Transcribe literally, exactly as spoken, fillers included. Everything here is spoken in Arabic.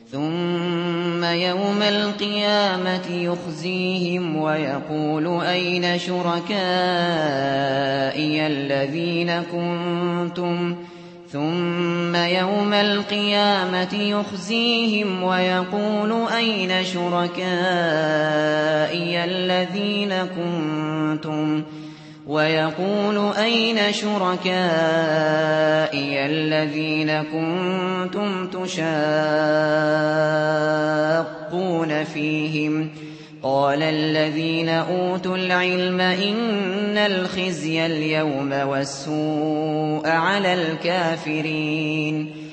ثم يوم القيامة يخزيهم ويقول أين شركائي الذين كنتم ثم يوم القيامة يخزيهم ويقول أين شركائي الذين كنتم ويقول أين شركائي الذين كنتم تشاقون فيهم قال الذين أوتوا العلم إن الخزي اليوم والسوء على الكافرين